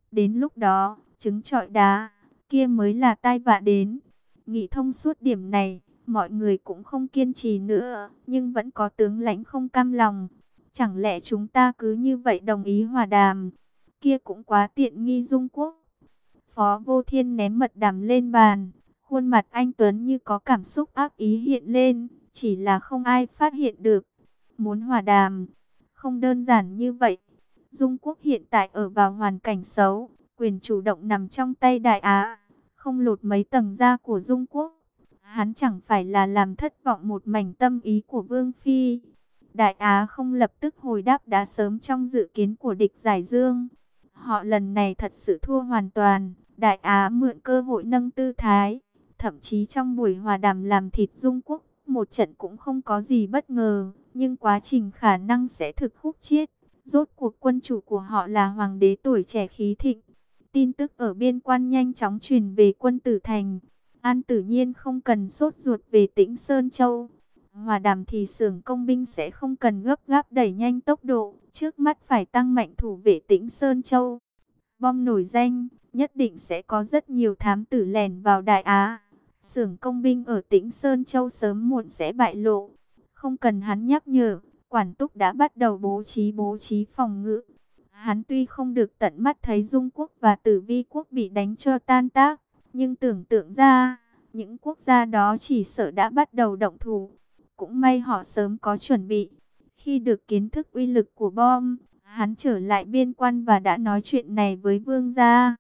Đến lúc đó, trứng trọi đá, kia mới là tai vạ đến. Nghĩ thông suốt điểm này, mọi người cũng không kiên trì nữa, nhưng vẫn có tướng lãnh không cam lòng. Chẳng lẽ chúng ta cứ như vậy đồng ý hòa đàm? Kia cũng quá tiện nghi Dung Quốc. Phó Vô Thiên ném mật đàm lên bàn, khuôn mặt anh Tuấn như có cảm xúc ác ý hiện lên, chỉ là không ai phát hiện được. Muốn hòa đàm, không đơn giản như vậy. Dung Quốc hiện tại ở vào hoàn cảnh xấu, quyền chủ động nằm trong tay Đại Á, không lột mấy tầng da của Dung Quốc. Hắn chẳng phải là làm thất vọng một mảnh tâm ý của Vương Phi. Đại Á không lập tức hồi đáp đã sớm trong dự kiến của địch Giải Dương. Họ lần này thật sự thua hoàn toàn. Đại Á mượn cơ hội nâng tư thái, thậm chí trong buổi hòa đàm làm thịt Dung Quốc một trận cũng không có gì bất ngờ, nhưng quá trình khả năng sẽ thực khúc chiết. Rốt cuộc quân chủ của họ là hoàng đế tuổi trẻ khí thịnh. Tin tức ở biên quan nhanh chóng truyền về quân tử thành. An Tử Nhiên không cần sốt ruột về Tĩnh Sơn Châu. Hòa đàm thì xưởng công binh sẽ không cần gấp gáp đẩy nhanh tốc độ. Trước mắt phải tăng mạnh thủ vệ Tĩnh Sơn Châu. Bom nổi danh, nhất định sẽ có rất nhiều thám tử lẻn vào Đại Á. Xưởng công binh ở Tĩnh Sơn Châu sớm muộn sẽ bại lộ. Không cần hắn nhắc nhở, Quản Túc đã bắt đầu bố trí phòng ngự. Hắn tuy không được tận mắt thấy Dung Quốc và Tử Vi Quốc bị đánh cho tan tác, nhưng tưởng tượng ra, những quốc gia đó chỉ sợ đã bắt đầu động thủ. Cũng may họ sớm có chuẩn bị. Khi được kiến thức uy lực của bom, hắn trở lại biên quan và đã nói chuyện này với vương gia.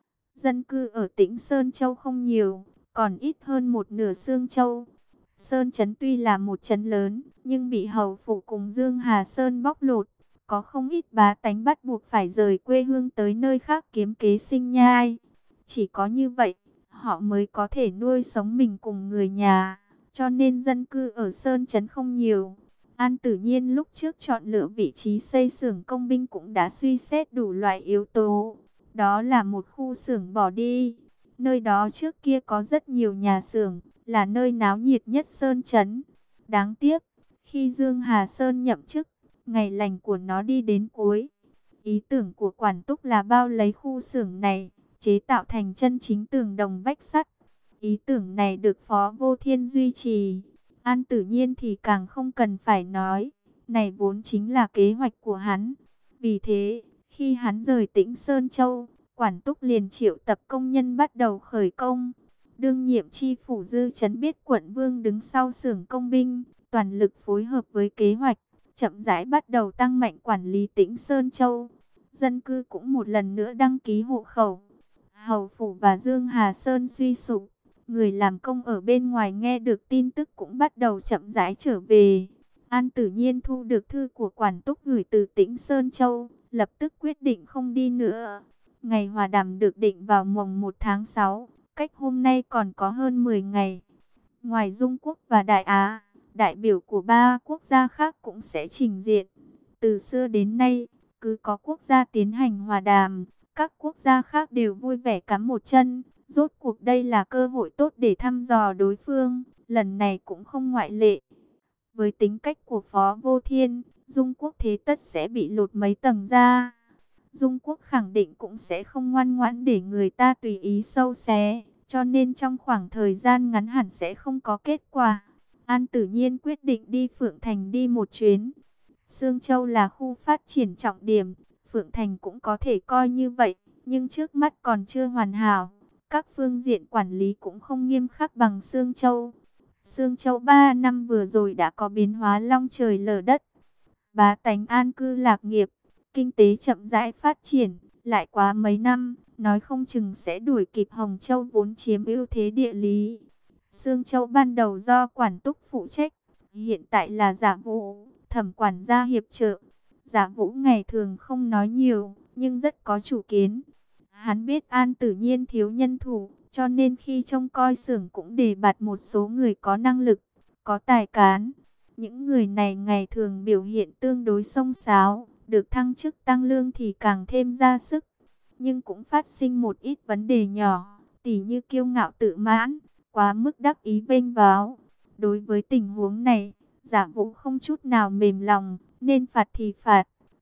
Dân cư ở Tĩnh Sơn Châu không nhiều, còn ít hơn một nửa Sương Châu. Sơn Trấn tuy là một trấn lớn, nhưng bị Hầu Phủ cùng Dương Hà Sơn bóc lột. Có không ít bá tánh bắt buộc phải rời quê hương tới nơi khác kiếm kế sinh nhai. Chỉ có như vậy, họ mới có thể nuôi sống mình cùng người nhà. Cho nên dân cư ở Sơn Trấn không nhiều. An Tử Nhiên lúc trước chọn lựa vị trí xây xưởng công binh cũng đã suy xét đủ loại yếu tố. Đó là một khu xưởng bỏ đi. Nơi đó trước kia có rất nhiều nhà xưởng, là nơi náo nhiệt nhất Sơn Trấn. Đáng tiếc, khi Dương Hà Sơn nhậm chức, ngày lành của nó đi đến cuối. Ý tưởng của Quản Túc là bao lấy khu xưởng này, chế tạo thành chân chính tường đồng vách sắt. Ý tưởng này được Phó Vô Thiên duy trì. An Tử Nhiên thì càng không cần phải nói, này vốn chính là kế hoạch của hắn. Vì thế, khi hắn rời Tĩnh Sơn Châu, Quản Túc liền triệu tập công nhân bắt đầu khởi công. Đương nhiệm chi phủ Dư Trấn biết quận vương đứng sau xưởng công binh, toàn lực phối hợp với kế hoạch, chậm rãi bắt đầu tăng mạnh quản lý Tĩnh Sơn Châu. Dân cư cũng một lần nữa đăng ký hộ khẩu. Hầu Phủ và Dương Hà Sơn suy sụp. Người làm công ở bên ngoài nghe được tin tức cũng bắt đầu chậm rãi trở về. An Tử Nhiên thu được thư của Quản Túc gửi từ Tĩnh Sơn Châu, lập tức quyết định không đi nữa. Ngày hòa đàm được định vào mùng 1 tháng 6, cách hôm nay còn có hơn 10 ngày. Ngoài Dung Quốc và Đại Á, đại biểu của 3 quốc gia khác cũng sẽ trình diện. Từ xưa đến nay, cứ có quốc gia tiến hành hòa đàm, các quốc gia khác đều vui vẻ cắm một chân. Rốt cuộc đây là cơ hội tốt để thăm dò đối phương, lần này cũng không ngoại lệ. Với tính cách của Phó Vô Thiên, Dung Quốc thế tất sẽ bị lột mấy tầng da. Dung Quốc khẳng định cũng sẽ không ngoan ngoãn để người ta tùy ý sâu xé, cho nên trong khoảng thời gian ngắn hẳn sẽ không có kết quả. An Tử Nhiên quyết định đi Phượng Thành đi một chuyến. Sương Châu là khu phát triển trọng điểm, Phượng Thành cũng có thể coi như vậy, nhưng trước mắt còn chưa hoàn hảo. Các phương diện quản lý cũng không nghiêm khắc bằng Sương Châu. Sương Châu 3 năm vừa rồi đã có biến hóa long trời lở đất. Bá tánh an cư lạc nghiệp, kinh tế chậm rãi phát triển, lại quá mấy năm, nói không chừng sẽ đuổi kịp Hồng Châu vốn chiếm ưu thế địa lý. Sương Châu ban đầu do Quản Túc phụ trách, hiện tại là Giả Vũ, Thẩm quản gia hiệp trợ. Giả Vũ ngày thường không nói nhiều, nhưng rất có chủ kiến. Hắn biết An Tử Nhiên thiếu nhân thủ, cho nên khi trông coi xưởng cũng đề bạt một số người có năng lực, có tài cán. Những người này ngày thường biểu hiện tương đối xông xáo, được thăng chức tăng lương thì càng thêm ra sức. Nhưng cũng phát sinh một ít vấn đề nhỏ, tỉ như kiêu ngạo tự mãn, quá mức đắc ý vênh váo. Đối với tình huống này, Giả Vũ không chút nào mềm lòng, nên phạt thì phạt,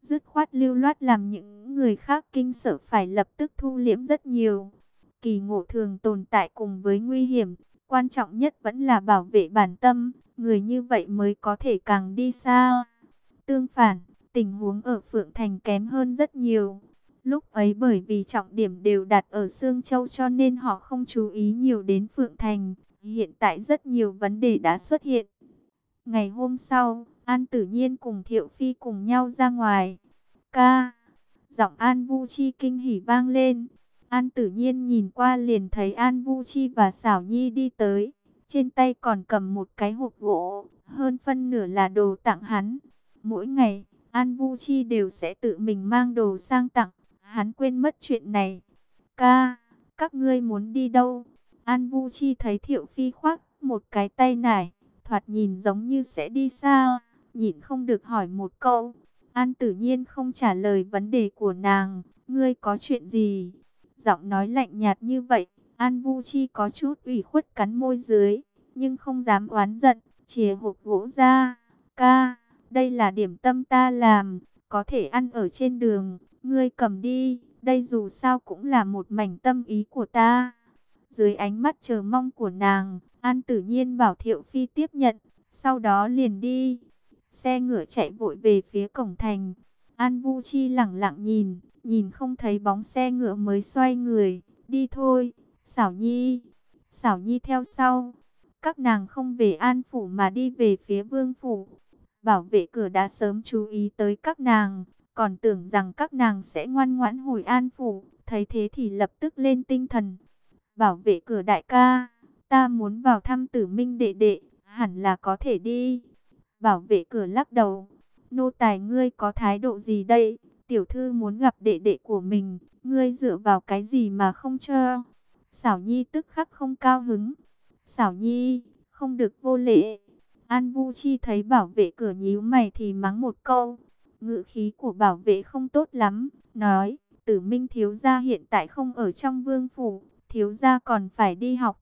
dứt khoát lưu loát làm những người khác kinh sợ phải lập tức thu liễm rất nhiều. Kỳ ngộ thường tồn tại cùng với nguy hiểm, quan trọng nhất vẫn là bảo vệ bản tâm, người như vậy mới có thể càng đi xa. Tương phản, tình huống ở Phượng Thành kém hơn rất nhiều. Lúc ấy bởi vì trọng điểm đều đặt ở Sương Châu cho nên họ không chú ý nhiều đến Phượng Thành. Hiện tại rất nhiều vấn đề đã xuất hiện. Ngày hôm sau, An Tử Nhiên cùng Thiệu Phi cùng nhau ra ngoài. Ca, giọng An Vu Chi kinh hỉ vang lên. An Tử Nhiên nhìn qua liền thấy An Vu Chi và Xảo Nhi đi tới. Trên tay còn cầm một cái hộp gỗ, hơn phân nửa là đồ tặng hắn. Mỗi ngày, An Vu Chi đều sẽ tự mình mang đồ sang tặng. Hắn quên mất chuyện này. Ca, các ngươi muốn đi đâu? An Vu Chi thấy Thiệu Phi khoác một cái tay nải, thoạt nhìn giống như sẽ đi xa, nhịn không được hỏi một câu. An Tử Nhiên không trả lời vấn đề của nàng. Ngươi có chuyện gì? Giọng nói lạnh nhạt như vậy, An Vu Chi có chút ủy khuất cắn môi dưới, nhưng không dám oán giận, chìa hộp gỗ ra. Ca, đây là điểm tâm ta làm, có thể ăn ở trên đường, ngươi cầm đi, đây dù sao cũng là một mảnh tâm ý của ta. Dưới ánh mắt chờ mong của nàng, An Tử Nhiên bảo Thiệu Phi tiếp nhận, sau đó liền đi. Xe ngựa chạy vội về phía cổng thành. An Vu Chi lẳng lặng nhìn, nhìn không thấy bóng xe ngựa mới xoay người, đi thôi. Xảo Nhi, Xảo Nhi theo sau. Các nàng không về An phủ mà đi về phía Vương phủ. Bảo vệ cửa đã sớm chú ý tới các nàng, còn tưởng rằng các nàng sẽ ngoan ngoãn hồi An phủ, thấy thế thì lập tức lên tinh thần. Bảo vệ cửa đại ca, ta muốn vào thăm Tử Minh đệ đệ, hẳn là có thể đi. Bảo vệ cửa lắc đầu, nô tài ngươi có thái độ gì đây? Tiểu thư muốn gặp đệ đệ của mình, ngươi dựa vào cái gì mà không cho? Xảo Nhi tức khắc không cao hứng. Xảo Nhi, không được vô lễ. An Vu Chi thấy bảo vệ cửa nhíu mày thì mắng một câu. Ngữ khí của bảo vệ không tốt lắm, nói, Tử Minh thiếu gia hiện tại không ở trong vương phủ, thiếu gia còn phải đi học.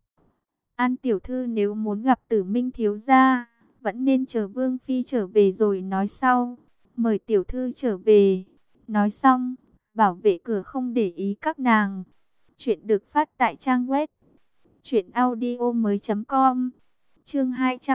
An tiểu thư nếu muốn gặp Tử Minh thiếu gia, vẫn nên chờ Vương phi trở về rồi nói sau. Mời tiểu thư trở về. Nói xong, bảo vệ cửa không để ý các nàng. Chuyện được phát tại trang web truyệnaudiomoi.com. Chương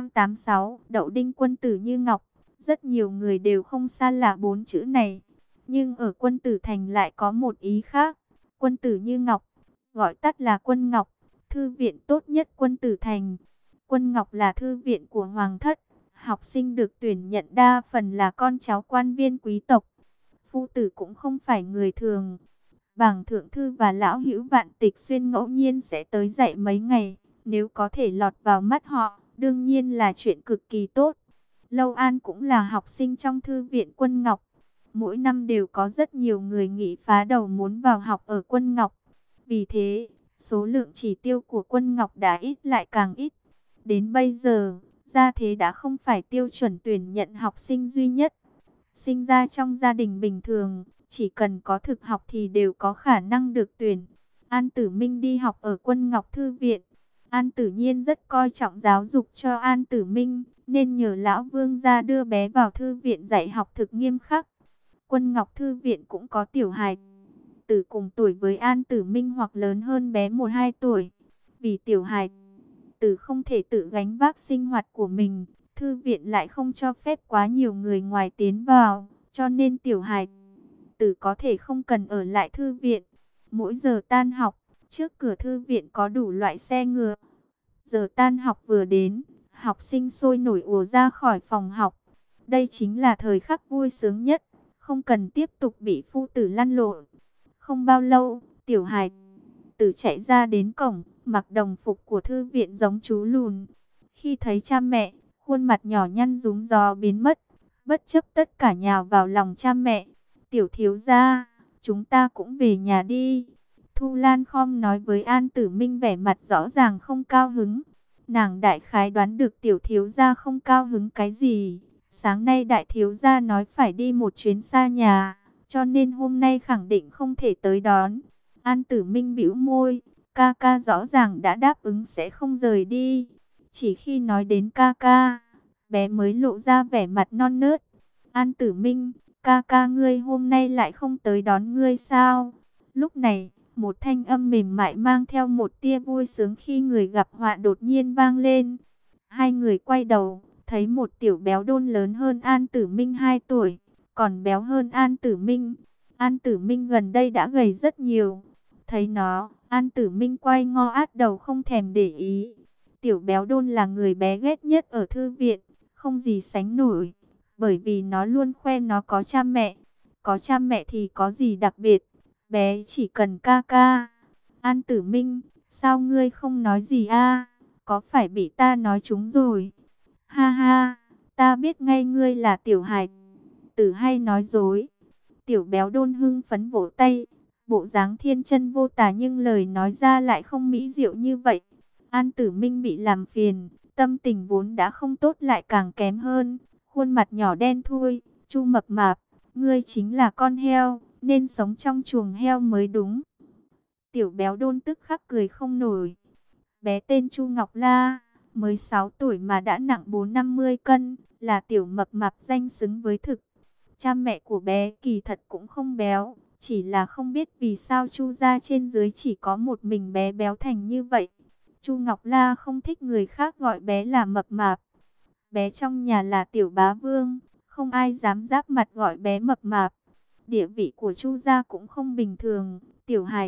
286, Đậu Đinh quân tử như ngọc. Rất nhiều người đều không xa lạ bốn chữ này, nhưng ở Quân Tử Thành lại có một ý khác. Quân tử như ngọc, gọi tắt là Quân Ngọc, thư viện tốt nhất Quân Tử Thành. Quân Ngọc là thư viện của hoàng thất, học sinh được tuyển nhận đa phần là con cháu quan viên quý tộc. Phu tử cũng không phải người thường. Bàng thượng thư và lão hữu Vạn Tịch Xuyên ngẫu nhiên sẽ tới dạy mấy ngày, nếu có thể lọt vào mắt họ, đương nhiên là chuyện cực kỳ tốt. Lâu An cũng là học sinh trong thư viện Quân Ngọc. Mỗi năm đều có rất nhiều người nghĩ phá đầu muốn vào học ở Quân Ngọc. Vì thế, số lượng chỉ tiêu của Quân Ngọc đã ít lại càng ít. Đến bây giờ, gia thế đã không phải tiêu chuẩn tuyển nhận học sinh duy nhất. Sinh ra trong gia đình bình thường, chỉ cần có thực học thì đều có khả năng được tuyển. An Tử Minh đi học ở Quân Ngọc Thư viện. An Tử Nhiên rất coi trọng giáo dục cho An Tử Minh, nên nhờ lão vương gia đưa bé vào thư viện dạy học thực nghiêm khắc. Quân Ngọc Thư viện cũng có tiểu hài tử cùng tuổi với An Tử Minh hoặc lớn hơn bé 1-2 tuổi. Vì tiểu hài tử không thể tự gánh vác sinh hoạt của mình, thư viện lại không cho phép quá nhiều người ngoài tiến vào, cho nên tiểu hài tử có thể không cần ở lại thư viện. Mỗi giờ tan học, trước cửa thư viện có đủ loại xe ngựa. Giờ tan học vừa đến, học sinh sôi nổi ùa ra khỏi phòng học. Đây chính là thời khắc vui sướng nhất, không cần tiếp tục bị phu tử lăn lộn. Không bao lâu, tiểu hài tử chạy ra đến cổng, mặc đồng phục của thư viện giống chú lùn. Khi thấy cha mẹ, khuôn mặt nhỏ nhăn rúm gió biến mất, bất chấp tất cả nhào vào lòng cha mẹ. Tiểu thiếu gia, chúng ta cũng về nhà đi. Thu Lan khom nói với An Tử Minh, vẻ mặt rõ ràng không cao hứng. Nàng đại khái đoán được tiểu thiếu gia không cao hứng cái gì. Sáng nay đại thiếu gia nói phải đi một chuyến xa nhà, cho nên hôm nay khẳng định không thể tới đón. An Tử Minh bĩu môi, ca ca rõ ràng đã đáp ứng sẽ không rời đi. Chỉ khi nói đến ca ca, bé mới lộ ra vẻ mặt non nớt. An Tử Minh, ca ca ngươi hôm nay lại không tới đón ngươi sao? Lúc này, một thanh âm mềm mại mang theo một tia vui sướng khi người gặp họa đột nhiên vang lên. Hai người quay đầu, thấy một tiểu béo đôn lớn hơn An Tử Minh 2 tuổi, còn béo hơn An Tử Minh. An Tử Minh gần đây đã gầy rất nhiều. Thấy nó, An Tử Minh quay ngo át đầu không thèm để ý. Tiểu béo đôn là người bé ghét nhất ở thư viện, không gì sánh nổi. Bởi vì nó luôn khoe nó có cha mẹ. Có cha mẹ thì có gì đặc biệt. Bé chỉ cần ca ca. An Tử Minh, sao ngươi không nói gì a? Có phải bị ta nói trúng rồi? Ha ha, ta biết ngay ngươi là tiểu hài tử hay nói dối. Tiểu béo đôn hưng phấn vỗ tay. Bộ dáng thiên chân vô tà nhưng lời nói ra lại không mỹ diệu như vậy. An Tử Minh bị làm phiền, tâm tình vốn đã không tốt lại càng kém hơn. Khuôn mặt nhỏ đen thui, Chu mập mạp, ngươi chính là con heo, nên sống trong chuồng heo mới đúng. Tiểu béo đôn tức khắc cười không nổi. Bé tên Chu Ngọc La, mới 6 tuổi mà đã nặng 450 cân, là tiểu mập mạp danh xứng với thực. Cha mẹ của bé kỳ thật cũng không béo, chỉ là không biết vì sao Chu gia trên dưới chỉ có một mình bé béo thành như vậy. Chu Ngọc La không thích người khác gọi bé là mập mạp. Bé trong nhà là tiểu bá vương, không ai dám giáp mặt gọi bé mập mạp. Địa vị của Chu gia cũng không bình thường, tiểu hài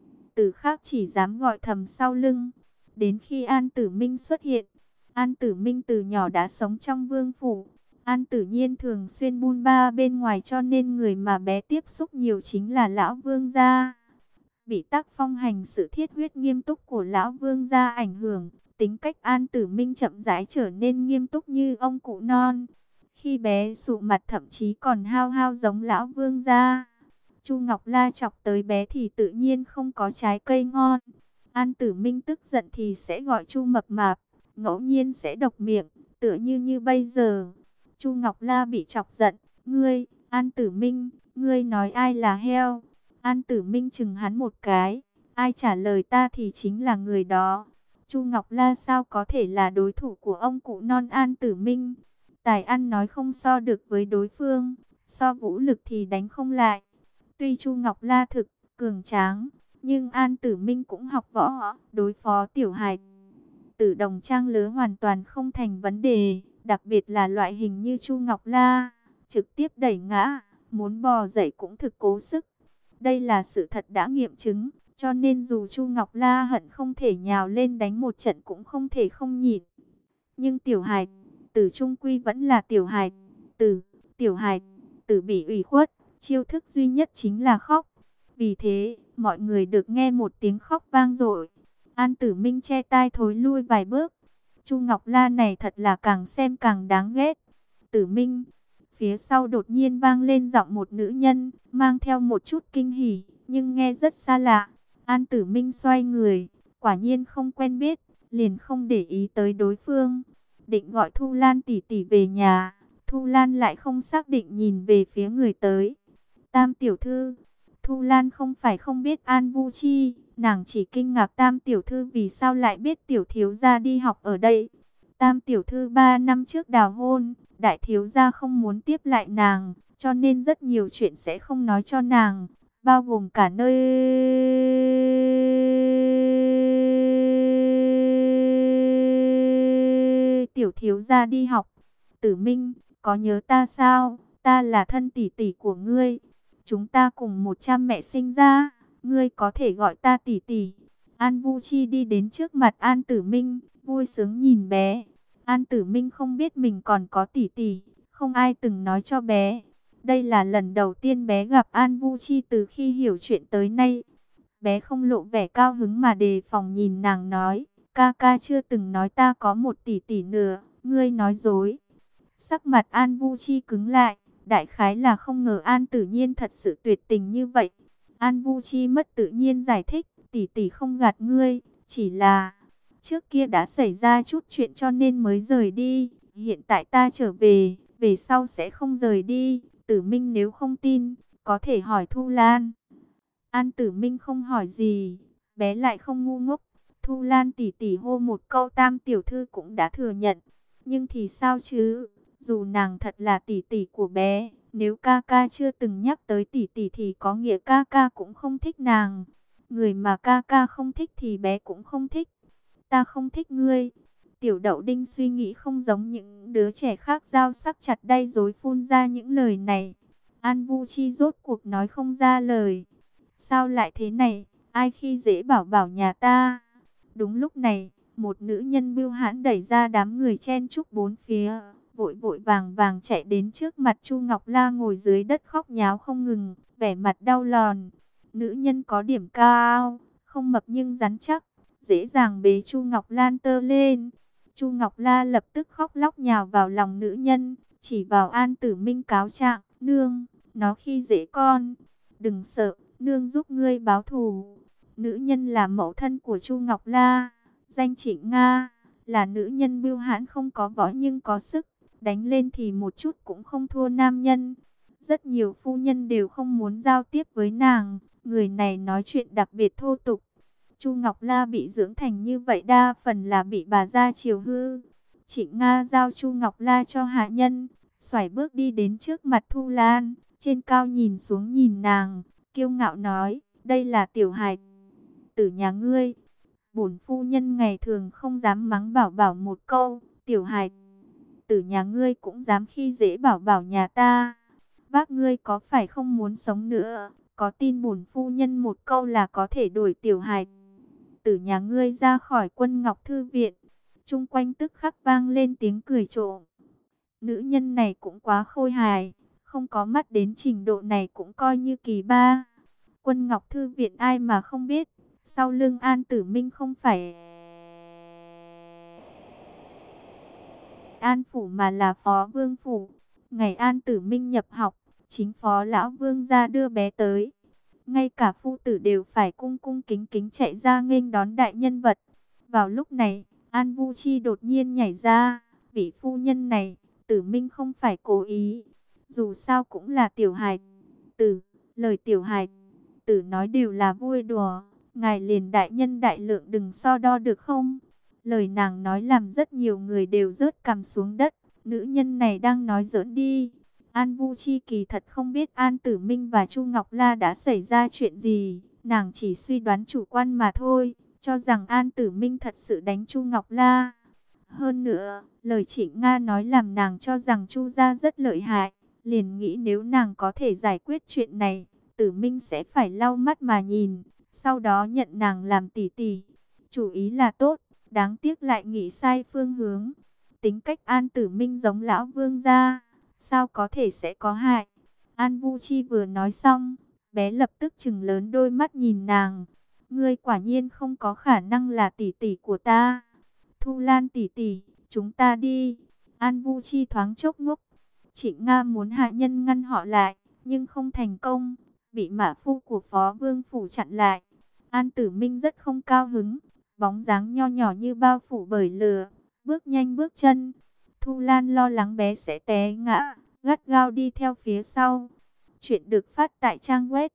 tử khác chỉ dám gọi thầm sau lưng. Đến khi An Tử Minh xuất hiện, An Tử Minh từ nhỏ đã sống trong vương phủ. An Tử Nhiên thường xuyên bôn ba bên ngoài cho nên người mà bé tiếp xúc nhiều chính là lão vương gia. Bị tác phong hành sự thiết huyết nghiêm túc của lão vương gia ảnh hưởng, tính cách An Tử Minh chậm rãi trở nên nghiêm túc như ông cụ non. Khi bé sụ mặt thậm chí còn hao hao giống lão vương gia. Chu Ngọc La chọc tới bé thì tự nhiên không có trái cây ngon. An Tử Minh tức giận thì sẽ gọi Chu mập mạp, ngẫu nhiên sẽ độc miệng, tựa như bây giờ. Chu Ngọc La bị chọc giận, ngươi, An Tử Minh, ngươi nói ai là heo? An Tử Minh chừng hắn một cái, ai trả lời ta thì chính là người đó. Chu Ngọc La sao có thể là đối thủ của ông cụ non An Tử Minh? Tài ăn nói không so được với đối phương, so vũ lực thì đánh không lại. Tuy Chu Ngọc La thực cường tráng, nhưng An Tử Minh cũng học võ, đối phó tiểu hài tử đồng trang lứa hoàn toàn không thành vấn đề, đặc biệt là loại hình như Chu Ngọc La, trực tiếp đẩy ngã, muốn bò dậy cũng thực cố sức. Đây là sự thật đã nghiệm chứng, cho nên dù Chu Ngọc La hận không thể nhào lên đánh một trận cũng không thể không nhịn. Nhưng tiểu hài tử trung quy vẫn là tiểu hài tử bị ủy khuất, chiêu thức duy nhất chính là khóc. Vì thế, mọi người được nghe một tiếng khóc vang dội. An Tử Minh che tai thối lui vài bước. Chu Ngọc La này thật là càng xem càng đáng ghét. Tử Minh, phía sau đột nhiên vang lên giọng một nữ nhân, mang theo một chút kinh hỉ, nhưng nghe rất xa lạ. An Tử Minh xoay người, quả nhiên không quen biết, liền không để ý tới đối phương. Định gọi Thu Lan tỷ tỷ về nhà, Thu Lan lại không xác định nhìn về phía người tới. Tam tiểu thư. Thu Lan không phải không biết An Vu Chi, nàng chỉ kinh ngạc Tam tiểu thư vì sao lại biết tiểu thiếu gia đi học ở đây. Tam tiểu thư 3 năm trước đào hôn, đại thiếu gia không muốn tiếp lại nàng, cho nên rất nhiều chuyện sẽ không nói cho nàng, bao gồm cả nơi tiểu thiếu gia đi học. Tử Minh, có nhớ ta sao? Ta là thân tỷ tỷ của ngươi. Chúng ta cùng một cha mẹ sinh ra, ngươi có thể gọi ta tỷ tỷ. An Vu Chi đi đến trước mặt An Tử Minh, vui sướng nhìn bé. An Tử Minh không biết mình còn có tỷ tỷ, không ai từng nói cho bé. Đây là lần đầu tiên bé gặp An Vu Chi từ khi hiểu chuyện tới nay. Bé không lộ vẻ cao hứng mà đề phòng nhìn nàng nói, ca ca chưa từng nói ta có một tỷ tỷ nữa, ngươi nói dối. Sắc mặt An Vu Chi cứng lại. Đại khái là không ngờ An Tử Nhiên thật sự tuyệt tình như vậy. An Vu Chi mất tự nhiên giải thích, tỷ tỷ không gạt ngươi, chỉ là trước kia đã xảy ra chút chuyện cho nên mới rời đi. Hiện tại ta trở về, về sau sẽ không rời đi. Tử Minh nếu không tin, có thể hỏi Thu Lan. An Tử Minh không hỏi gì, bé lại không ngu ngốc. Thu Lan tỷ tỷ hô một câu Tam tiểu thư cũng đã thừa nhận. Nhưng thì sao chứ? Dù nàng thật là tỷ tỷ của bé, Nếu ca ca chưa từng nhắc tới tỷ tỷ thì có nghĩa ca ca cũng không thích nàng. Người mà ca ca không thích thì bé cũng không thích. Ta không thích ngươi. Tiểu Đậu Đinh suy nghĩ không giống những đứa trẻ khác, dao sắc chặt đay dối phun ra những lời này. An Vu Chi rốt cuộc nói không ra lời. Sao lại thế này? Ai khi dễ bảo bảo nhà ta? Đúng lúc này, một nữ nhân bưu hãn đẩy ra đám người chen chúc bốn phía, vội vội vàng vàng chạy đến trước mặt Chu Ngọc La ngồi dưới đất khóc nháo không ngừng, vẻ mặt đau lòn. Nữ nhân có điểm cao, không mập nhưng rắn chắc, dễ dàng bế Chu Ngọc Lan tơ lên. Chu Ngọc La lập tức khóc lóc nhào vào lòng nữ nhân, chỉ vào An Tử Minh cáo trạng, nương, nó khi dễ con. Đừng sợ, nương giúp ngươi báo thù. Nữ nhân là mẫu thân của Chu Ngọc La, danh Trịnh Nga, là nữ nhân bưu hãn không có võ nhưng có sức, đánh lên thì một chút cũng không thua nam nhân. Rất nhiều phu nhân đều không muốn giao tiếp với nàng, người này nói chuyện đặc biệt thô tục. Chu Ngọc La bị dưỡng thành như vậy đa phần là bị bà gia chiều hư. Trịnh Nga giao Chu Ngọc La cho hạ nhân, xoải bước đi đến trước mặt Thu Lan, trên cao nhìn xuống nhìn nàng, kiêu ngạo nói, đây là tiểu hài tử nhà ngươi. Bổn phu nhân ngày thường không dám mắng bảo bảo một câu, tiểu hài tử nhà ngươi cũng dám khi dễ bảo bảo nhà ta. Bác ngươi có phải không muốn sống nữa, có tin bổn phu nhân một câu là có thể đuổi tiểu hài tử nhà ngươi ra khỏi Quân Ngọc Thư viện. Chung quanh tức khắc vang lên tiếng cười trộm. Nữ nhân này cũng quá khôi hài, không có mắt đến trình độ này cũng coi như kỳ ba. Quân Ngọc Thư viện ai mà không biết, sau lưng An Tử Minh không phải An Phủ mà là Phó Vương Phủ. Ngày An Tử Minh nhập học, chính Phó Lão Vương ra đưa bé tới. Ngay cả phu tử đều phải cung cung kính kính chạy ra nghênh đón đại nhân vật. Vào lúc này, An Vu Chi đột nhiên nhảy ra. Vị phu nhân này, Tử Minh không phải cố ý. Dù sao cũng là tiểu hài tử, lời tiểu hài tử nói đều là vui đùa. Ngài liền đại nhân đại lượng đừng so đo được không? Lời nàng nói làm rất nhiều người đều rớt cằm xuống đất. Nữ nhân này đang nói giỡn đi. An Vu Chi kỳ thật không biết An Tử Minh và Chu Ngọc La đã xảy ra chuyện gì. Nàng chỉ suy đoán chủ quan mà thôi, cho rằng An Tử Minh thật sự đánh Chu Ngọc La. Hơn nữa, lời Trịnh Nga nói làm nàng cho rằng Chu gia rất lợi hại. Liền nghĩ nếu nàng có thể giải quyết chuyện này, Tử Minh sẽ phải lau mắt mà nhìn, sau đó nhận nàng làm tỷ tỷ. Chủ ý là tốt, đáng tiếc lại nghĩ sai phương hướng. Tính cách An Tử Minh giống lão vương gia, sao có thể sẽ có hại. An Vu Chi vừa nói xong, bé lập tức trừng lớn đôi mắt nhìn nàng. Ngươi quả nhiên không có khả năng là tỷ tỷ của ta. Thu Lan tỷ tỷ, chúng ta đi. An Vu Chi thoáng chốc ngốc. Trịnh Nga muốn hạ nhân ngăn họ lại, nhưng không thành công, bị mã phu của Phó Vương Phủ chặn lại. An Tử Minh rất không cao hứng, bóng dáng nho nhỏ như bao phủ bởi lửa, bước nhanh bước chân. Thu Lan lo lắng bé sẽ té ngã, gắt gao đi theo phía sau. Chuyện được phát tại trang web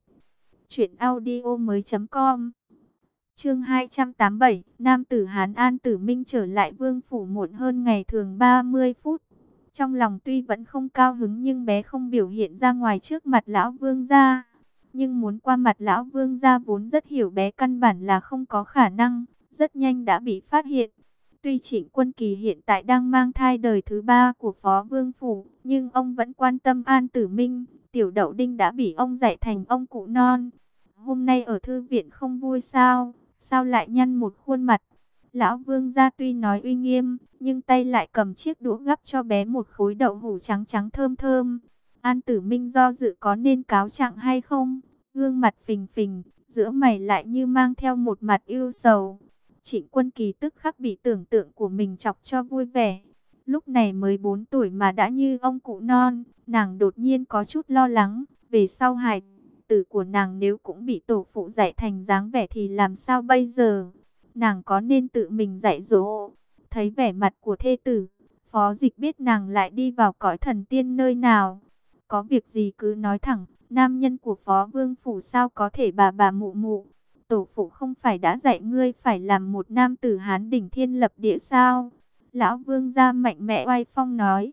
truyệnaudiomoi.com. Chương 287, nam tử Hán An Tử Minh trở lại Vương Phủ muộn hơn ngày thường 30 phút. Trong lòng tuy vẫn không cao hứng nhưng bé không biểu hiện ra ngoài trước mặt lão vương gia. Nhưng muốn qua mặt lão vương gia vốn rất hiểu bé căn bản là không có khả năng, rất nhanh đã bị phát hiện. Tuy Trịnh Quân Kỳ hiện tại đang mang thai đời thứ 3 của Phó Vương Phủ, nhưng ông vẫn quan tâm An Tử Minh. Tiểu Đậu Đinh đã bị ông dạy thành ông cụ non. Hôm nay ở thư viện không vui sao? Sao lại nhăn một khuôn mặt? Lão Vương gia tuy nói uy nghiêm, nhưng tay lại cầm chiếc đũa gắp cho bé một khối đậu hũ trắng trắng thơm thơm. An Tử Minh do dự có nên cáo trạng hay không? Gương mặt phình phình, giữa mày lại như mang theo một mặt ưu sầu. Trịnh Quân Kỳ tức khắc bị tưởng tượng của mình chọc cho vui vẻ. Lúc này mới 4 tuổi mà đã như ông cụ non, nàng đột nhiên có chút lo lắng. Về sau hài tử của nàng nếu cũng bị tổ phụ dạy thành dáng vẻ thì làm sao bây giờ? Nàng có nên tự mình dạy dỗ? Thấy vẻ mặt của thê tử, Phó Dịch biết nàng lại đi vào cõi thần tiên nơi nào. Có việc gì cứ nói thẳng, nam nhân của Phó Vương Phủ sao có thể bà mụ mụ. Tổ phụ không phải đã dạy ngươi phải làm một nam tử Hán đỉnh thiên lập địa sao? Lão Vương gia mạnh mẽ oai phong nói.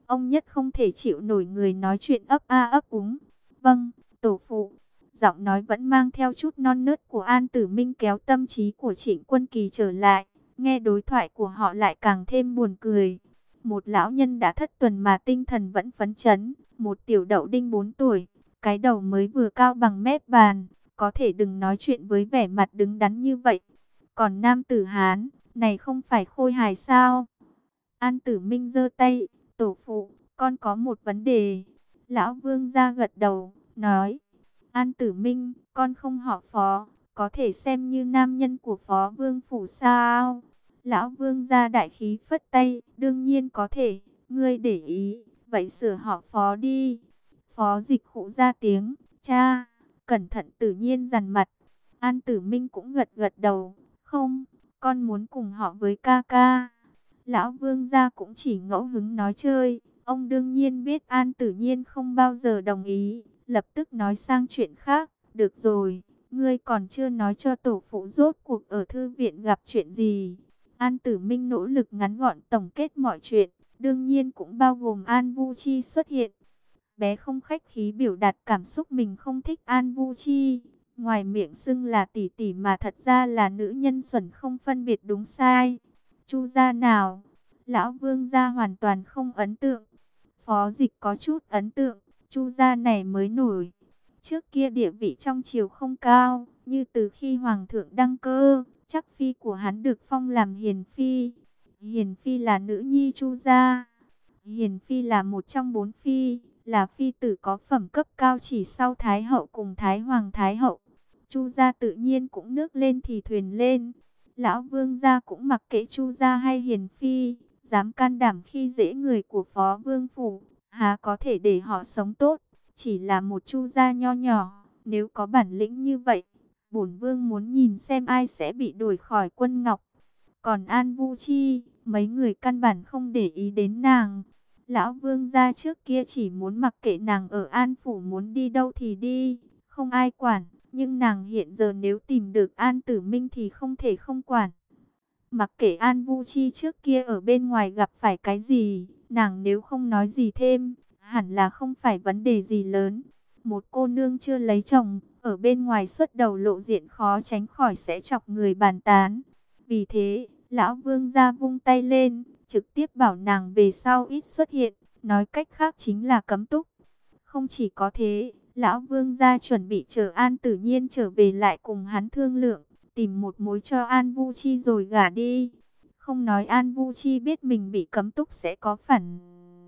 ông nhất không thể chịu nổi người nói chuyện ấp a ấp úng. Vâng, tổ phụ. Giọng nói vẫn mang theo chút non nớt của An Tử Minh kéo tâm trí của Trịnh Quân Kỳ trở lại. Nghe đối thoại của họ lại càng thêm buồn cười. Một lão nhân đã thất tuần mà tinh thần vẫn phấn chấn. Một tiểu đậu đinh 4 tuổi, cái đầu mới vừa cao bằng mép bàn, có thể đừng nói chuyện với vẻ mặt đứng đắn như vậy. Còn nam tử Hán, này không phải khôi hài sao? An Tử Minh giơ tay, tổ phụ, con có một vấn đề. Lão Vương ra gật đầu, nói, An Tử Minh, con không họ Phó, có thể xem như nam nhân của Phó Vương phủ sao? Lão Vương ra đại khí phất tay, đương nhiên có thể, ngươi để ý, vậy sửa họ Phó đi. Phó Dịch Khụ ra tiếng, cha, cẩn thận tự nhiên dằn mặt. An Tử Minh cũng gật gật đầu, không, con muốn cùng họ với ca ca. Lão Vương gia cũng chỉ ngẫu hứng nói chơi, ông đương nhiên biết An Tử Nhiên không bao giờ đồng ý, lập tức nói sang chuyện khác, được rồi, ngươi còn chưa nói cho tổ phụ rốt cuộc ở thư viện gặp chuyện gì. An Tử Minh nỗ lực ngắn gọn tổng kết mọi chuyện, đương nhiên cũng bao gồm An Vu Chi xuất hiện. Bé không khách khí biểu đạt cảm xúc mình không thích An Vu Chi, ngoài miệng xưng là tỷ tỷ mà thật ra là nữ nhân xuẩn không phân biệt đúng sai. Chu gia nào? Lão Vương gia hoàn toàn không ấn tượng. Phó Dịch có chút ấn tượng, Chu gia này mới nổi. Trước kia địa vị trong triều không cao, như từ khi Hoàng thượng đăng cơ, chắc phi của hắn được phong làm Hiền Phi. Hiền Phi là nữ nhi Chu gia. Hiền Phi là một trong 4 phi, là phi tử có phẩm cấp cao chỉ sau Thái hậu cùng Thái hoàng Thái hậu. Chu gia tự nhiên cũng nước lên thì thuyền lên. Lão Vương gia cũng mặc kệ Chu gia hay Hiền Phi, dám can đảm khi dễ người của Phó Vương phủ, há có thể để họ sống tốt. Chỉ là một Chu gia nho nhỏ, nếu có bản lĩnh như vậy, bổn vương muốn nhìn xem ai sẽ bị đuổi khỏi Quân Ngọc. Còn An Vu Chi, mấy người căn bản không để ý đến nàng. Lão Vương gia trước kia chỉ muốn mặc kệ nàng ở An phủ muốn đi đâu thì đi, không ai quản. Nhưng nàng hiện giờ nếu tìm được An Tử Minh thì không thể không quản. Mặc kệ An Vu Chi trước kia ở bên ngoài gặp phải cái gì, nàng nếu không nói gì thêm, hẳn là không phải vấn đề gì lớn. Một cô nương chưa lấy chồng, ở bên ngoài xuất đầu lộ diện khó tránh khỏi sẽ chọc người bàn tán. Vì thế, Lão Vương gia vung tay lên, trực tiếp bảo nàng về sau ít xuất hiện, nói cách khác chính là cấm túc. Không chỉ có thế, Lão Vương gia chuẩn bị chờ An Tử Nhiên trở về lại cùng hắn thương lượng, tìm một mối cho An Vu Chi rồi gả đi. Không nói An Vu Chi biết mình bị cấm túc sẽ có phản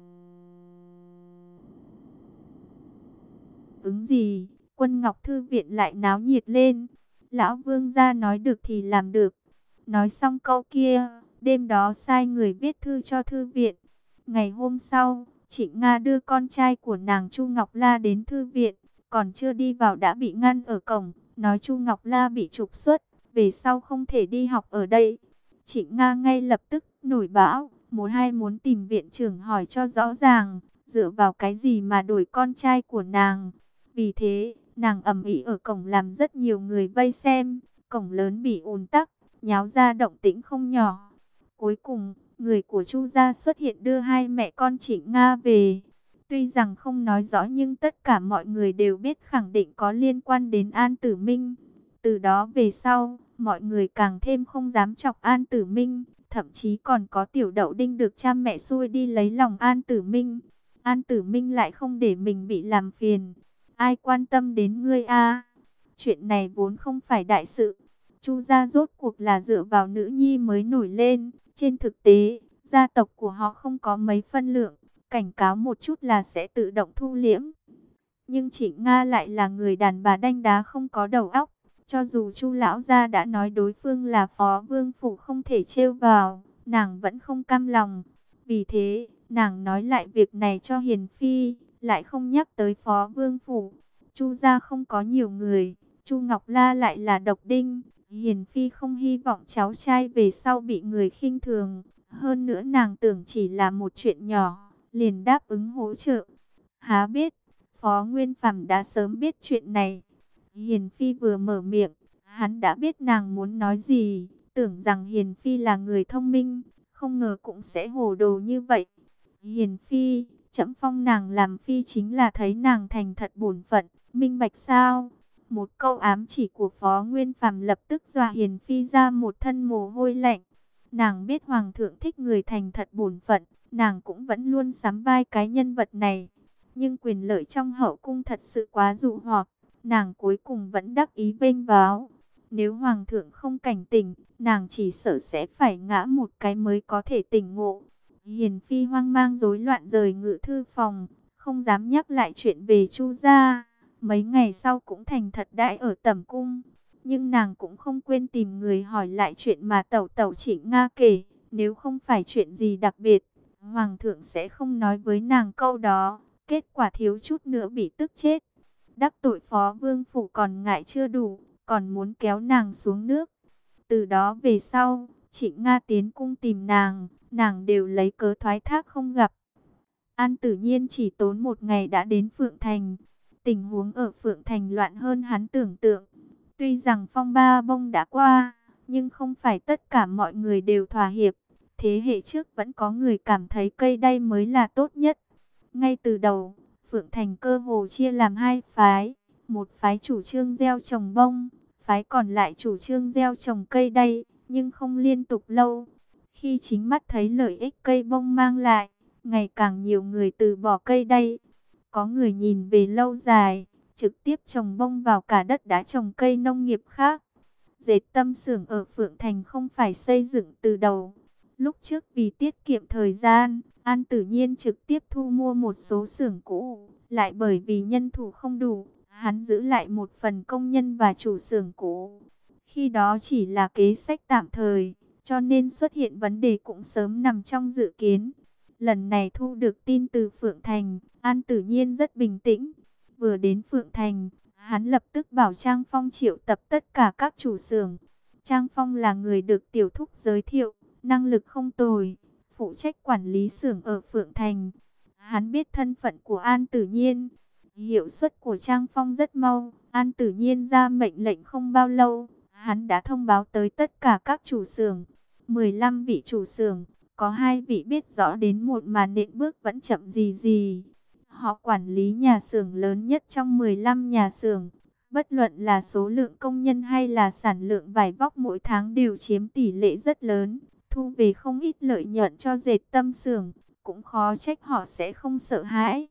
ứng gì, Quân Ngọc Thư viện lại náo nhiệt lên. Lão Vương gia nói được thì làm được. Nói xong câu kia, đêm đó sai người viết thư cho thư viện. Ngày hôm sau, Trịnh Nga đưa con trai của nàng Chu Ngọc La đến thư viện, còn chưa đi vào đã bị ngăn ở cổng, nói Chu Ngọc La bị trục xuất, về sau không thể đi học ở đây. Trịnh Nga ngay lập tức nổi bão, muốn tìm viện trưởng hỏi cho rõ ràng, dựa vào cái gì mà đổi con trai của nàng. Vì thế, nàng ầm ĩ ở cổng làm rất nhiều người vây xem, cổng lớn bị ùn tắc, nháo ra động tĩnh không nhỏ. Cuối cùng, người của Chu gia xuất hiện đưa hai mẹ con Trịnh Nga về. Tuy rằng không nói rõ nhưng tất cả mọi người đều biết khẳng định có liên quan đến An Tử Minh. Từ đó về sau, mọi người càng thêm không dám chọc An Tử Minh. Thậm chí còn có tiểu đậu đinh được cha mẹ xui đi lấy lòng An Tử Minh. An Tử Minh lại không để mình bị làm phiền. Ai quan tâm đến ngươi a? Chuyện này vốn không phải đại sự. Chu gia rốt cuộc là dựa vào nữ nhi mới nổi lên. Trên thực tế, gia tộc của họ không có mấy phân lượng. Cảnh cáo một chút là sẽ tự động thu liễm. Nhưng Trịnh Nga lại là người đàn bà đanh đá không có đầu óc. Cho dù Chu lão gia đã nói đối phương là Phó Vương phủ không thể trêu vào, nàng vẫn không cam lòng. Vì thế, nàng nói lại việc này cho Hiền Phi, lại không nhắc tới Phó Vương phủ. Chu gia không có nhiều người, Chu Ngọc La lại là độc đinh. Hiền Phi không hy vọng cháu trai về sau bị người khinh thường. Hơn nữa nàng tưởng chỉ là một chuyện nhỏ, liền đáp ứng hỗ trợ. Há biết, Phó Nguyên Phàm đã sớm biết chuyện này. Hiền Phi vừa mở miệng, hắn đã biết nàng muốn nói gì. Tưởng rằng Hiền Phi là người thông minh, không ngờ cũng sẽ hồ đồ như vậy. Hiền phi, trẫm phong nàng làm phi chính là thấy nàng thành thật bổn phận, minh bạch sao? Một câu ám chỉ của Phó Nguyên Phàm lập tức dọa Hiền phi ra một thân mồ hôi lạnh. Nàng biết hoàng thượng thích người thành thật bổn phận, nàng cũng vẫn luôn sắm vai cái nhân vật này. Nhưng quyền lợi trong hậu cung thật sự quá dụ hoặc, nàng cuối cùng vẫn đắc ý vênh váo. Nếu hoàng thượng không cảnh tỉnh, nàng chỉ sợ sẽ phải ngã một cái mới có thể tỉnh ngộ. Hiền phi hoang mang rối loạn rời ngự thư phòng, không dám nhắc lại chuyện về Chu gia. Mấy ngày sau cũng thành thật đãi ở tẩm cung, nhưng nàng cũng không quên tìm người hỏi lại chuyện mà tẩu tẩu Trịnh Nga kể. Nếu không phải chuyện gì đặc biệt, hoàng thượng sẽ không nói với nàng câu đó. Kết quả thiếu chút nữa bị tức chết. Đắc tội Phó Vương phủ còn ngại chưa đủ, còn muốn kéo nàng xuống nước. Từ đó về sau, Trịnh Nga tiến cung tìm nàng đều lấy cớ thoái thác không gặp. An Tử Nhiên chỉ tốn một ngày đã đến Phượng Thành. Tình huống ở Phượng Thành loạn hơn hắn tưởng tượng. Tuy rằng phong ba bông đã qua, nhưng không phải tất cả mọi người đều thỏa hiệp. Thế hệ trước vẫn có người cảm thấy cây đay mới là tốt nhất. Ngay từ đầu, Phượng Thành cơ hồ chia làm hai phái. Một phái chủ trương gieo trồng bông, phái còn lại chủ trương gieo trồng cây đay, nhưng không liên tục lâu. Khi chính mắt thấy lợi ích cây bông mang lại, ngày càng nhiều người từ bỏ cây đay. Có người nhìn về lâu dài, trực tiếp trồng bông vào cả đất đá trồng cây nông nghiệp khác. Dệt tâm xưởng ở Phượng Thành không phải xây dựng từ đầu. Lúc trước vì tiết kiệm thời gian, An Tử Nhiên trực tiếp thu mua một số xưởng cũ. Lại bởi vì nhân thủ không đủ, hắn giữ lại một phần công nhân và chủ xưởng cũ. Khi đó chỉ là kế sách tạm thời, cho nên xuất hiện vấn đề cũng sớm nằm trong dự kiến. Lần này thu được tin từ Phượng Thành, An Tử Nhiên rất bình tĩnh. Vừa đến Phượng Thành, hắn lập tức bảo Trang Phong triệu tập tất cả các chủ xưởng. Trang Phong là người được tiểu thúc giới thiệu, năng lực không tồi, phụ trách quản lý xưởng ở Phượng Thành. Hắn biết thân phận của An Tử Nhiên, hiệu suất của Trang Phong rất mau. An Tử Nhiên ra mệnh lệnh không bao lâu, hắn đã thông báo tới tất cả các chủ xưởng. 15 vị chủ xưởng, có 2 vị biết rõ đến một mà nện bước vẫn chậm gì. Họ quản lý nhà xưởng lớn nhất trong 15 nhà xưởng. Bất luận là số lượng công nhân hay là sản lượng vải vóc mỗi tháng đều chiếm tỷ lệ rất lớn, thu về không ít lợi nhuận cho dệt tâm xưởng, cũng khó trách họ sẽ không sợ hãi.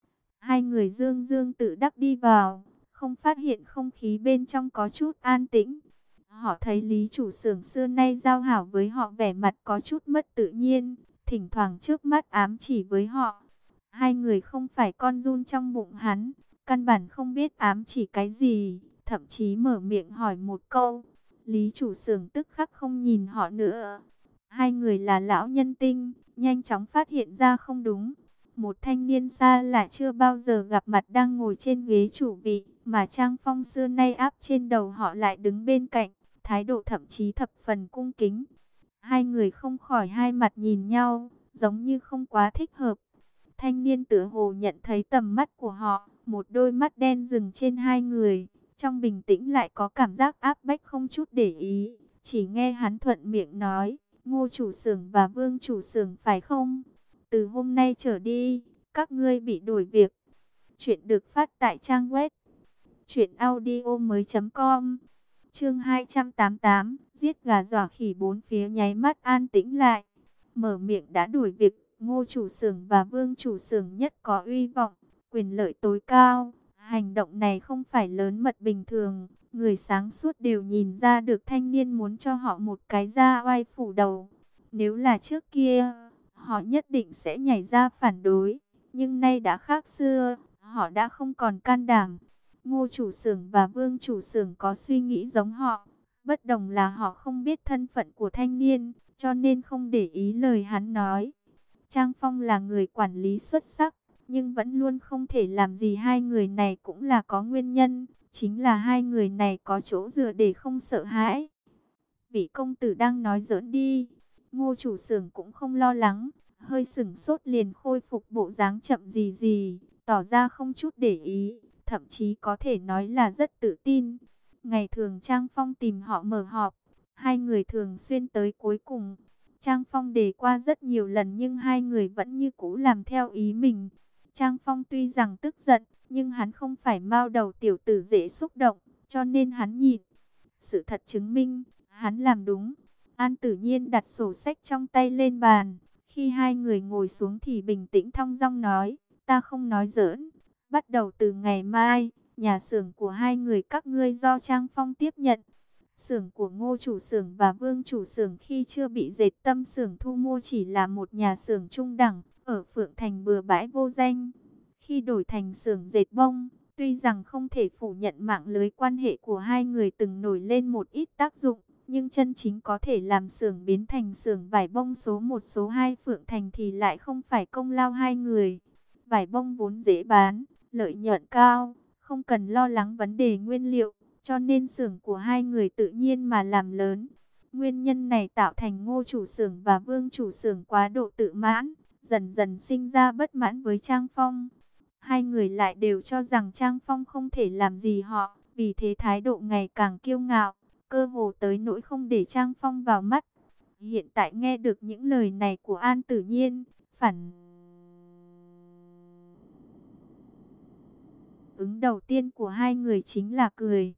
Hai người dương dương tự đắc đi vào, không phát hiện không khí bên trong có chút an tĩnh. Họ thấy Lý chủ xưởng xưa nay giao hảo với họ vẻ mặt có chút mất tự nhiên, thỉnh thoảng trước mắt ám chỉ với họ. Hai người không phải con giun trong bụng hắn, căn bản không biết ám chỉ cái gì, thậm chí mở miệng hỏi một câu. Lý chủ xưởng tức khắc không nhìn họ nữa. Hai người là lão nhân tinh, nhanh chóng phát hiện ra không đúng. Một thanh niên xa lạ chưa bao giờ gặp mặt đang ngồi trên ghế chủ vị, mà Trang Phong xưa nay áp trên đầu họ lại đứng bên cạnh, thái độ thậm chí thập phần cung kính. Hai người không khỏi hai mặt nhìn nhau, giống như không quá thích hợp. Thanh niên tựa hồ nhận thấy tầm mắt của họ, một đôi mắt đen dừng trên hai người, trong bình tĩnh lại có cảm giác áp bách không chút để ý. Chỉ nghe hắn thuận miệng nói, Ngô chủ xưởng và Vương chủ xưởng phải không? Từ hôm nay trở đi, các ngươi bị đổi việc. Chuyện được phát tại trang web truyệnaudiomoi.com. Chương 288, giết gà dọa khỉ. Bốn phía nháy mắt an tĩnh lại. Mở miệng đã đuổi việc, Ngô chủ xưởng và Vương chủ xưởng nhất có uy vọng, quyền lợi tối cao. Hành động này không phải lớn mật bình thường, người sáng suốt đều nhìn ra được thanh niên muốn cho họ một cái da oai phủ đầu. Nếu là trước kia, họ nhất định sẽ nhảy ra phản đối, nhưng nay đã khác xưa, họ đã không còn can đảm. Ngô chủ xưởng và Vương chủ xưởng có suy nghĩ giống họ, bất đồng là họ không biết thân phận của thanh niên, cho nên không để ý lời hắn nói. Trang Phong là người quản lý xuất sắc, nhưng vẫn luôn không thể làm gì hai người này cũng là có nguyên nhân, chính là hai người này có chỗ dựa để không sợ hãi. Vị công tử đang nói giỡn đi. Ngô chủ xưởng cũng không lo lắng, hơi sửng sốt liền khôi phục bộ dáng chậm gì, tỏ ra không chút để ý, thậm chí có thể nói là rất tự tin. Ngày thường Trang Phong tìm họ mở họp, hai người thường xuyên tới cuối cùng. Trang Phong đề qua rất nhiều lần nhưng hai người vẫn như cũ làm theo ý mình. Trang Phong tuy rằng tức giận, nhưng hắn không phải mao đầu tiểu tử dễ xúc động, cho nên hắn nhịn. Sự thật chứng minh, hắn làm đúng. An Tử Nhiên đặt sổ sách trong tay lên bàn. Khi hai người ngồi xuống thì bình tĩnh thong dong nói, ta không nói giỡn. Bắt đầu từ ngày mai, nhà xưởng của hai người các ngươi do Trang Phong tiếp nhận. Xưởng của Ngô chủ xưởng và Vương chủ xưởng khi chưa bị Dệt Tâm xưởng thu mua chỉ là một nhà xưởng trung đẳng ở Phượng Thành bừa bãi vô danh. Khi đổi thành xưởng dệt bông, tuy rằng không thể phủ nhận mạng lưới quan hệ của hai người từng nổi lên một ít tác dụng, nhưng chân chính có thể làm xưởng biến thành xưởng vải bông số 1 số 2 Phượng Thành thì lại không phải công lao hai người. Vải bông vốn dễ bán, lợi nhuận cao, không cần lo lắng vấn đề nguyên liệu, cho nên xưởng của hai người tự nhiên mà làm lớn. Nguyên nhân này tạo thành Ngô chủ xưởng và Vương chủ xưởng quá độ tự mãn, dần dần sinh ra bất mãn với Trang Phong. Hai người lại đều cho rằng Trang Phong không thể làm gì họ, vì thế thái độ ngày càng kiêu ngạo, cơ hồ tới nỗi không để Trang Phong vào mắt. Hiện tại nghe được những lời này của An Tử Nhiên, phản ứng đầu tiên của hai người chính là cười.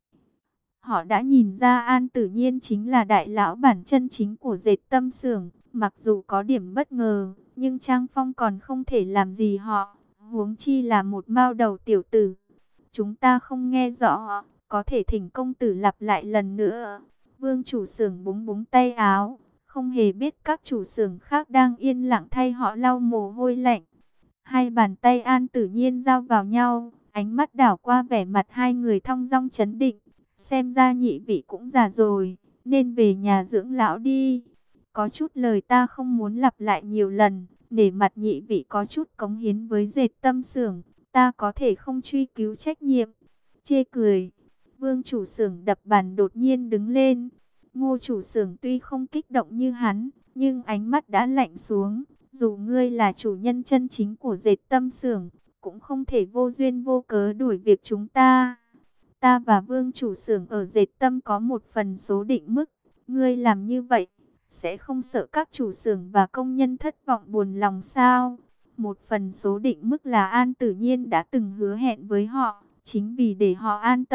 Họ đã nhìn ra An Tử Nhiên chính là đại lão bản chân chính của Dệt Tâm xưởng, mặc dù có điểm bất ngờ, nhưng Trang Phong còn không thể làm gì họ, huống chi là một mao đầu tiểu tử. Chúng ta không nghe rõ, có thể thỉnh công tử lặp lại lần nữa. Vương chủ xưởng búng búng tay áo, không hề biết các chủ xưởng khác đang yên lặng thay họ lau mồ hôi lạnh. Hai bàn tay An Tử Nhiên giao vào nhau, ánh mắt đảo qua vẻ mặt hai người thong dong chấn định. Xem ra nhị vị cũng già rồi, nên về nhà dưỡng lão đi. Có chút lời ta không muốn lặp lại nhiều lần, để mặt nhị vị có chút cống hiến với Dệt Tâm xưởng, ta có thể không truy cứu trách nhiệm. Chê cười, Vương chủ xưởng đập bàn đột nhiên đứng lên. Ngô chủ xưởng tuy không kích động như hắn, nhưng ánh mắt đã lạnh xuống. Dù ngươi là chủ nhân chân chính của Dệt Tâm xưởng, cũng không thể vô duyên vô cớ đuổi việc chúng ta. Ta và Vương chủ xưởng ở Dệt Tâm có một phần số định mức. Ngươi làm như vậy, sẽ không sợ các chủ xưởng và công nhân thất vọng buồn lòng sao? Một phần số định mức là An Tử Nhiên đã từng hứa hẹn với họ. Chính vì để họ an